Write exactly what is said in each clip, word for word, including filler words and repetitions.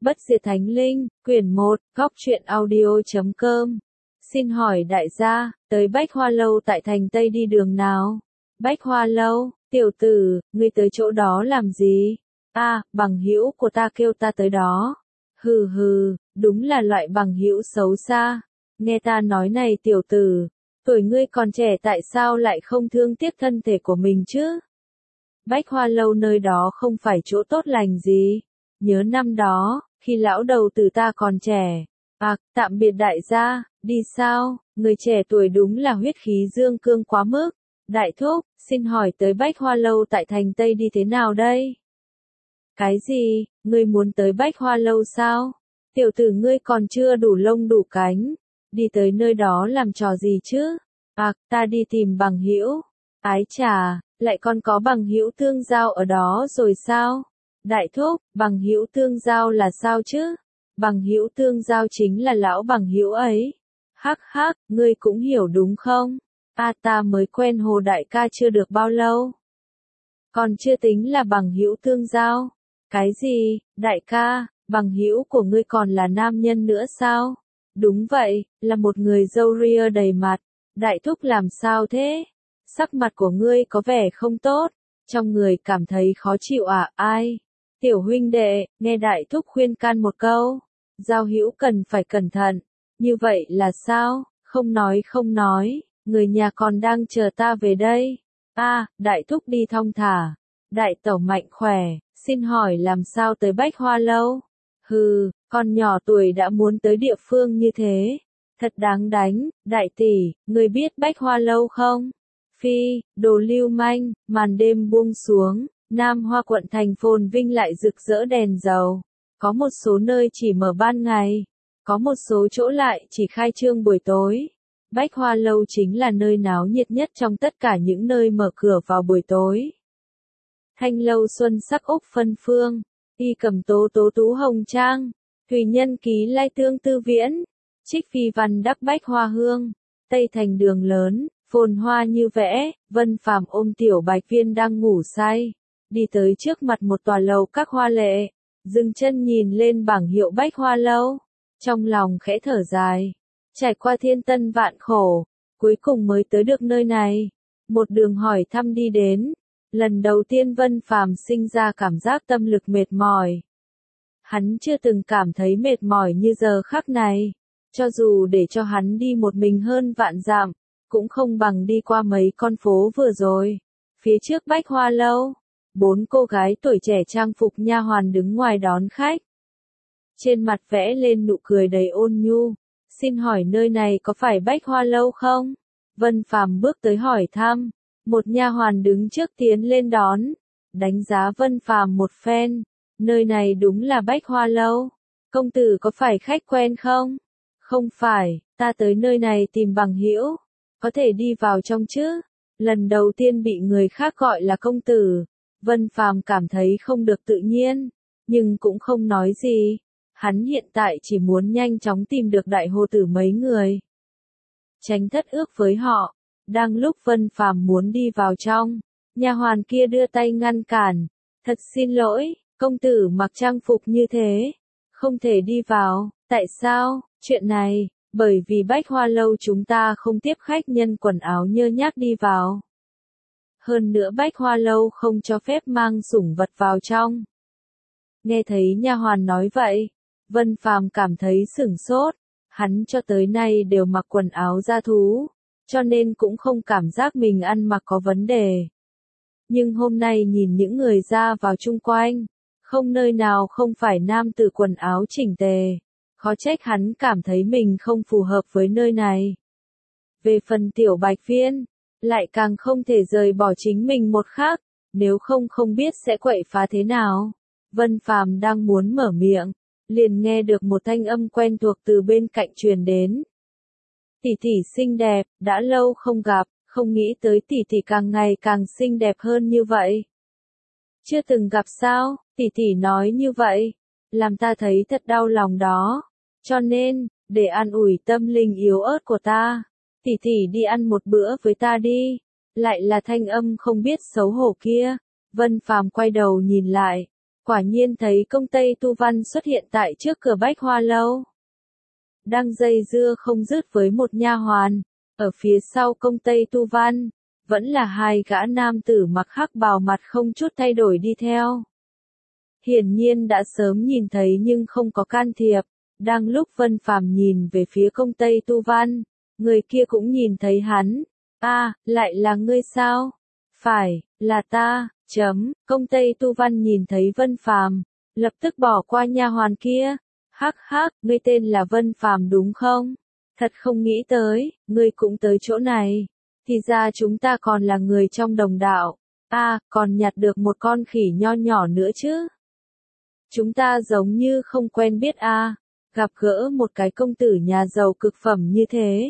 Bất diệt thánh linh, quyển một, góc truyện audio.com. Xin hỏi đại gia, tới Bách Hoa Lâu tại thành Tây đi đường nào? Bách Hoa Lâu, tiểu tử, ngươi tới chỗ đó làm gì? A, à, bằng hữu của ta kêu ta tới đó. Hừ hừ, đúng là loại bằng hữu xấu xa. Nghe ta nói này tiểu tử, tuổi ngươi còn trẻ tại sao lại không thương tiếc thân thể của mình chứ? Bách Hoa Lâu nơi đó không phải chỗ tốt lành gì. Nhớ năm đó, khi lão đầu tử ta còn trẻ. À, tạm biệt đại gia, đi sao? Người trẻ tuổi đúng là huyết khí dương cương quá mức. Đại thúc, xin hỏi tới Bách Hoa Lâu tại thành Tây đi thế nào đây? Cái gì, ngươi muốn tới Bách Hoa Lâu sao? Tiểu tử ngươi còn chưa đủ lông đủ cánh. Đi tới nơi đó làm trò gì chứ? À, ta đi tìm bằng hữu. Ái chà, lại còn có bằng hữu tương giao ở đó rồi sao? Đại thúc, bằng hữu tương giao là sao chứ? Bằng hữu tương giao chính là lão bằng hữu ấy. Hắc hắc, ngươi cũng hiểu đúng không? A ta mới quen Hồ đại ca chưa được bao lâu. Còn chưa tính là bằng hữu tương giao. Cái gì, đại ca, bằng hữu của ngươi còn là nam nhân nữa sao? Đúng vậy, là một người râu ria đầy mặt. Đại thúc làm sao thế? Sắc mặt của ngươi có vẻ không tốt, trong người cảm thấy khó chịu à? Ai? Tiểu huynh đệ, nghe đại thúc khuyên can một câu. Giao hữu cần phải cẩn thận. Như vậy là sao? Không nói không nói, người nhà còn đang chờ ta về đây. A, à, đại thúc đi thong thả. Đại tẩu mạnh khỏe, xin hỏi làm sao tới Bách Hoa Lâu? Hừ, con nhỏ tuổi đã muốn tới địa phương như thế. Thật đáng đánh, đại tỷ, người biết Bách Hoa Lâu không? Phi, đồ lưu manh, màn đêm buông xuống, Nam Hoa quận thành phồn vinh lại rực rỡ đèn dầu. Có một số nơi chỉ mở ban ngày, có một số chỗ lại chỉ khai trương buổi tối. Bách Hoa Lâu chính là nơi náo nhiệt nhất trong tất cả những nơi mở cửa vào buổi tối. Thanh lâu xuân sắc úc phân phương, y cầm tố tố tú hồng trang, thủy nhân ký lai tương tư viễn, trích phi văn đắc Bách Hoa hương, tây thành đường lớn. Phồn hoa như vẽ, Vân Phàm ôm tiểu Bạch Viên đang ngủ say, đi tới trước mặt một tòa lầu các hoa lệ, dừng chân nhìn lên bảng hiệu Bách Hoa Lâu, trong lòng khẽ thở dài, trải qua thiên tân vạn khổ, cuối cùng mới tới được nơi này, một đường hỏi thăm đi đến, lần đầu tiên Vân Phàm sinh ra cảm giác tâm lực mệt mỏi. Hắn chưa từng cảm thấy mệt mỏi như giờ khắc này, cho dù để cho hắn đi một mình hơn vạn dặm, cũng không bằng đi qua mấy con phố vừa rồi. Phía trước Bách Hoa Lâu, bốn cô gái tuổi trẻ trang phục nha hoàn đứng ngoài đón khách. Trên mặt vẽ lên nụ cười đầy ôn nhu. Xin hỏi nơi này có phải Bách Hoa Lâu không? Vân Phàm bước tới hỏi thăm. Một nha hoàn đứng trước tiến lên đón. Đánh giá Vân Phàm một phen. Nơi này đúng là Bách Hoa Lâu. Công tử có phải khách quen không? Không phải, ta tới nơi này tìm bằng hữu. Có thể đi vào trong chứ? Lần đầu tiên bị người khác gọi là công tử, Vân Phàm cảm thấy không được tự nhiên, nhưng cũng không nói gì. Hắn hiện tại chỉ muốn nhanh chóng tìm được đại hồ tử mấy người, tránh thất ước với họ. Đang lúc Vân Phàm muốn đi vào trong, nha hoàn kia đưa tay ngăn cản. Thật xin lỗi, công tử mặc trang phục như thế, không thể đi vào. Tại sao? Chuyện này, bởi vì Bách Hoa Lâu chúng ta không tiếp khách nhân quần áo nhơ nhác đi vào. Hơn nữa Bách Hoa Lâu không cho phép mang sủng vật vào trong. Nghe thấy nha hoàn nói vậy, Vân Phàm cảm thấy sửng sốt. Hắn cho tới nay đều mặc quần áo da thú, cho nên cũng không cảm giác mình ăn mặc có vấn đề. Nhưng hôm nay nhìn những người ra vào chung quanh, không nơi nào không phải nam tử quần áo chỉnh tề. Khó trách hắn cảm thấy mình không phù hợp với nơi này. Về phần tiểu Bạch Viên, lại càng không thể rời bỏ chính mình một khắc, nếu không không biết sẽ quậy phá thế nào. Vân Phàm đang muốn mở miệng, liền nghe được một thanh âm quen thuộc từ bên cạnh truyền đến. Tỷ tỷ xinh đẹp, đã lâu không gặp, không nghĩ tới tỷ tỷ càng ngày càng xinh đẹp hơn như vậy. Chưa từng gặp sao? Tỷ tỷ nói như vậy, làm ta thấy thật đau lòng đó. Cho nên, để an ủi tâm linh yếu ớt của ta, tỷ tỷ đi ăn một bữa với ta đi. Lại là thanh âm không biết xấu hổ kia. Vân Phàm quay đầu nhìn lại, quả nhiên thấy công Tây Tu Văn xuất hiện tại trước cửa Bách Hoa Lâu. Đang dây dưa không dứt với một nha hoàn, ở phía sau công Tây Tu Văn, vẫn là hai gã nam tử mặc hắc bào mặt không chút thay đổi đi theo. Hiển nhiên đã sớm nhìn thấy nhưng không có can thiệp, đang lúc Vân Phàm nhìn về phía công Tây Tu Văn, người kia cũng nhìn thấy hắn. A, à, lại là ngươi sao? Phải, là ta, chấm, công Tây Tu Văn nhìn thấy Vân Phàm, lập tức bỏ qua nha hoàn kia. Hắc hắc, ngươi tên là Vân Phàm đúng không? Thật không nghĩ tới, ngươi cũng tới chỗ này. Thì ra chúng ta còn là người trong đồng đạo. A, à, còn nhặt được một con khỉ nho nhỏ nữa chứ. Chúng ta giống như không quen biết a, à, gặp gỡ một cái công tử nhà giàu cực phẩm như thế.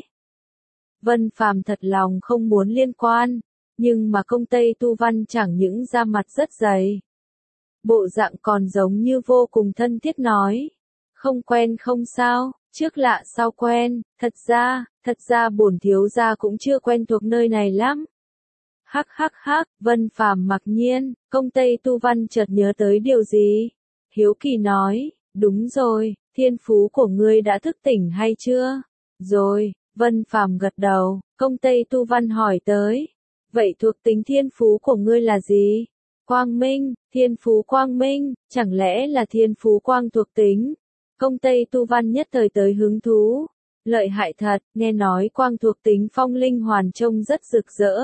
Vân Phàm thật lòng không muốn liên quan, nhưng mà công Tây Tu Văn chẳng những da mặt rất dày. Bộ dạng còn giống như vô cùng thân thiết nói. Không quen không sao, trước lạ sau quen, thật ra, thật ra bổn thiếu gia cũng chưa quen thuộc nơi này lắm. Hắc hắc hắc, Vân Phàm mặc nhiên, công Tây Tu Văn chợt nhớ tới điều gì. Hiếu kỳ nói, đúng rồi, thiên phú của ngươi đã thức tỉnh hay chưa? Rồi, Vân Phàm gật đầu, công Tây Tu Văn hỏi tới. Vậy thuộc tính thiên phú của ngươi là gì? Quang minh, thiên phú quang minh, chẳng lẽ là thiên phú quang thuộc tính? Công Tây Tu Văn nhất thời tới hứng thú. Lợi hại thật, nghe nói quang thuộc tính phong linh hoàn trông rất rực rỡ.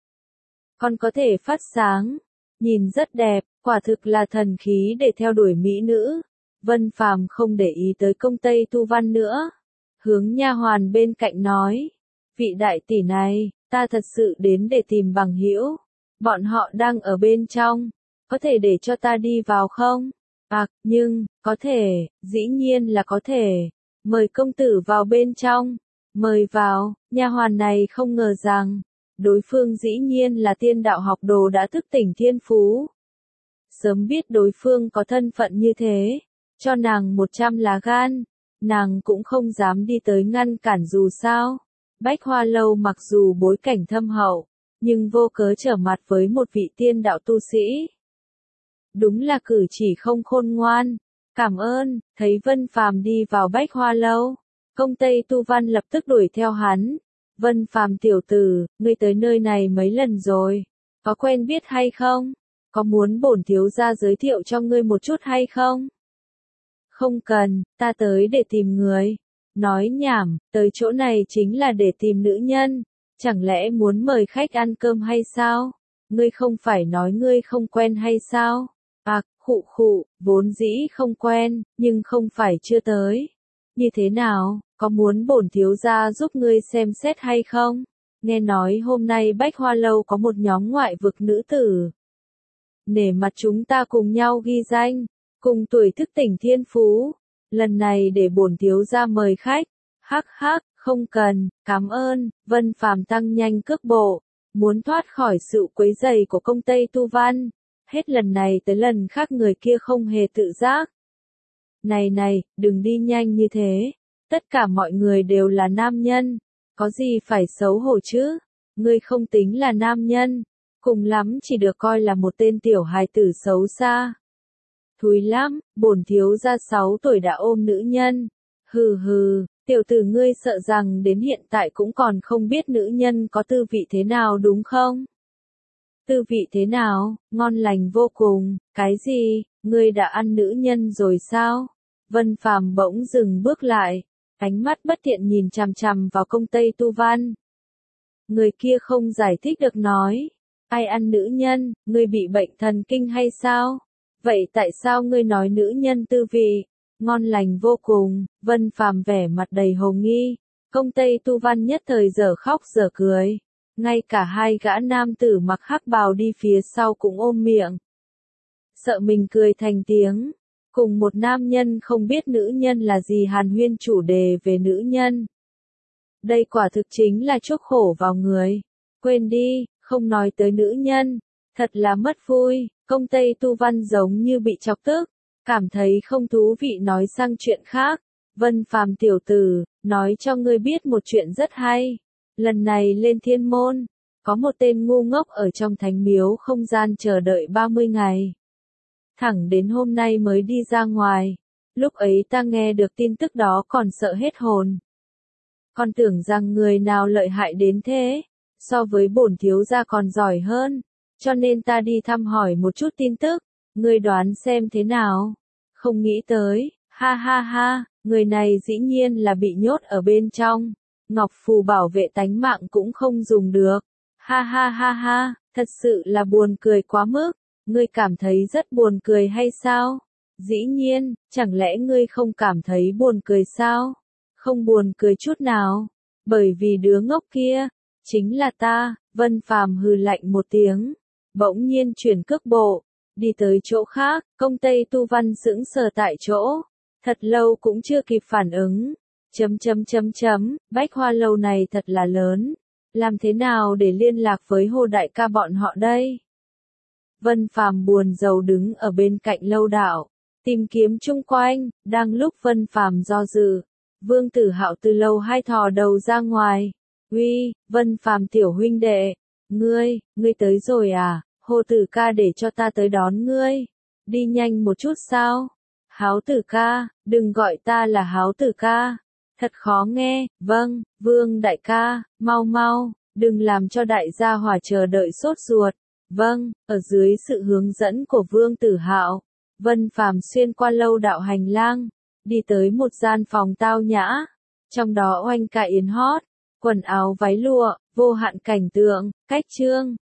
Còn có thể phát sáng, nhìn rất đẹp, quả thực là thần khí để theo đuổi mỹ nữ. Vân Phàm không để ý tới công Tây Tu Văn nữa. Hướng nha hoàn bên cạnh nói. Vị đại tỷ này, ta thật sự đến để tìm bằng hữu. Bọn họ đang ở bên trong, có thể để cho ta đi vào không? À, nhưng, có thể, dĩ nhiên là có thể. Mời công tử vào bên trong. Mời vào, nha hoàn này không ngờ rằng, đối phương dĩ nhiên là tiên đạo học đồ đã thức tỉnh thiên phú. Sớm biết đối phương có thân phận như thế, cho nàng một trăm lá gan, nàng cũng không dám đi tới ngăn cản dù sao. Bách Hoa Lâu mặc dù bối cảnh thâm hậu, nhưng vô cớ trở mặt với một vị tiên đạo tu sĩ. Đúng là cử chỉ không khôn ngoan. Cảm ơn, thấy Vân Phàm đi vào Bách Hoa Lâu, công Tây Tu Văn lập tức đuổi theo hắn. Vân Phàm tiểu tử, ngươi tới nơi này mấy lần rồi, có quen biết hay không? Có muốn bổn thiếu gia giới thiệu cho ngươi một chút hay không? Không cần, ta tới để tìm người. Nói nhảm, tới chỗ này chính là để tìm nữ nhân. Chẳng lẽ muốn mời khách ăn cơm hay sao? Ngươi không phải nói ngươi không quen hay sao? À, khụ khụ, vốn dĩ không quen, nhưng không phải chưa tới. Như thế nào, có muốn bổn thiếu gia giúp ngươi xem xét hay không? Nghe nói hôm nay Bách Hoa Lâu có một nhóm ngoại vực nữ tử. Nể mặt chúng ta cùng nhau ghi danh, cùng tuổi thức tỉnh thiên phú. Lần này để bổn thiếu gia mời khách. Hắc hắc, không cần, cảm ơn. Vân Phàm tăng nhanh cước bộ, muốn thoát khỏi sự quấy rầy của công Tây Tu Văn. Hết lần này tới lần khác người kia không hề tự giác. Này này, đừng đi nhanh như thế. Tất cả mọi người đều là nam nhân. Có gì phải xấu hổ chứ? Ngươi không tính là nam nhân. Cùng lắm chỉ được coi là một tên tiểu hài tử xấu xa. Thúi lắm, bổn thiếu gia sáu tuổi đã ôm nữ nhân. Hừ hừ, tiểu tử ngươi sợ rằng đến hiện tại cũng còn không biết nữ nhân có tư vị thế nào đúng không? Tư vị thế nào, ngon lành vô cùng, cái gì, ngươi đã ăn nữ nhân rồi sao? Vân Phàm bỗng dừng bước lại, ánh mắt bất thiện nhìn chằm chằm vào công Tây Tu Văn. Người kia không giải thích được nói, ai ăn nữ nhân, ngươi bị bệnh thần kinh hay sao? Vậy tại sao ngươi nói nữ nhân tư vị, ngon lành vô cùng? Vân Phàm vẻ mặt đầy hồ nghi, công Tây Tu Văn nhất thời dở khóc dở cười. Ngay cả hai gã nam tử mặc hắc bào đi phía sau cũng ôm miệng. Sợ mình cười thành tiếng. Cùng một nam nhân không biết nữ nhân là gì hàn huyên chủ đề về nữ nhân. Đây quả thực chính là chuốc khổ vào người. Quên đi, không nói tới nữ nhân. Thật là mất vui, công Tây Tu Văn giống như bị chọc tức. Cảm thấy không thú vị nói sang chuyện khác. Vân Phàm tiểu tử, nói cho ngươi biết một chuyện rất hay. Lần này lên thiên môn, có một tên ngu ngốc ở trong thánh miếu không gian chờ đợi ba mươi ngày. thẳng đến hôm nay mới đi ra ngoài. Lúc ấy ta nghe được tin tức đó còn sợ hết hồn. Con tưởng rằng người nào lợi hại đến thế, so với bổn thiếu gia còn giỏi hơn, cho nên ta đi thăm hỏi một chút tin tức, ngươi đoán xem thế nào. Không nghĩ tới, ha ha ha, người này dĩ nhiên là bị nhốt ở bên trong, ngọc phù bảo vệ tánh mạng cũng không dùng được. Ha ha ha ha, thật sự là buồn cười quá mức, ngươi cảm thấy rất buồn cười hay sao? Dĩ nhiên, chẳng lẽ ngươi không cảm thấy buồn cười sao? Không buồn cười chút nào, bởi vì đứa ngốc kia, chính là ta. Vân Phàm hừ lạnh một tiếng, bỗng nhiên chuyển cước bộ, đi tới chỗ khác. Công Tây Tu Văn sững sờ tại chỗ, thật lâu cũng chưa kịp phản ứng. Chấm chấm chấm chấm, Bách Hoa Lâu này thật là lớn, làm thế nào để liên lạc với Hồ đại ca bọn họ đây? Vân Phàm buồn rầu đứng ở bên cạnh lâu đạo, tìm kiếm chung quanh. Đang lúc Vân Phàm do dự, Vương Tử Hạo từ lâu hai thò đầu ra ngoài. Uy, Vân Phàm tiểu huynh đệ, ngươi, ngươi tới rồi à? Hồ Tử ca để cho ta tới đón ngươi, đi nhanh một chút sao? Háo Tử ca, đừng gọi ta là Háo Tử ca, thật khó nghe. Vâng, Vương đại ca, mau mau, đừng làm cho đại gia hỏa chờ đợi sốt ruột. Vâng, ở dưới sự hướng dẫn của Vương Tử Hạo, Vân Phàm xuyên qua lâu đạo hành lang, đi tới một gian phòng tao nhã, trong đó oanh ca yến hót, quần áo váy lụa, vô hạn cảnh tượng. Cách chương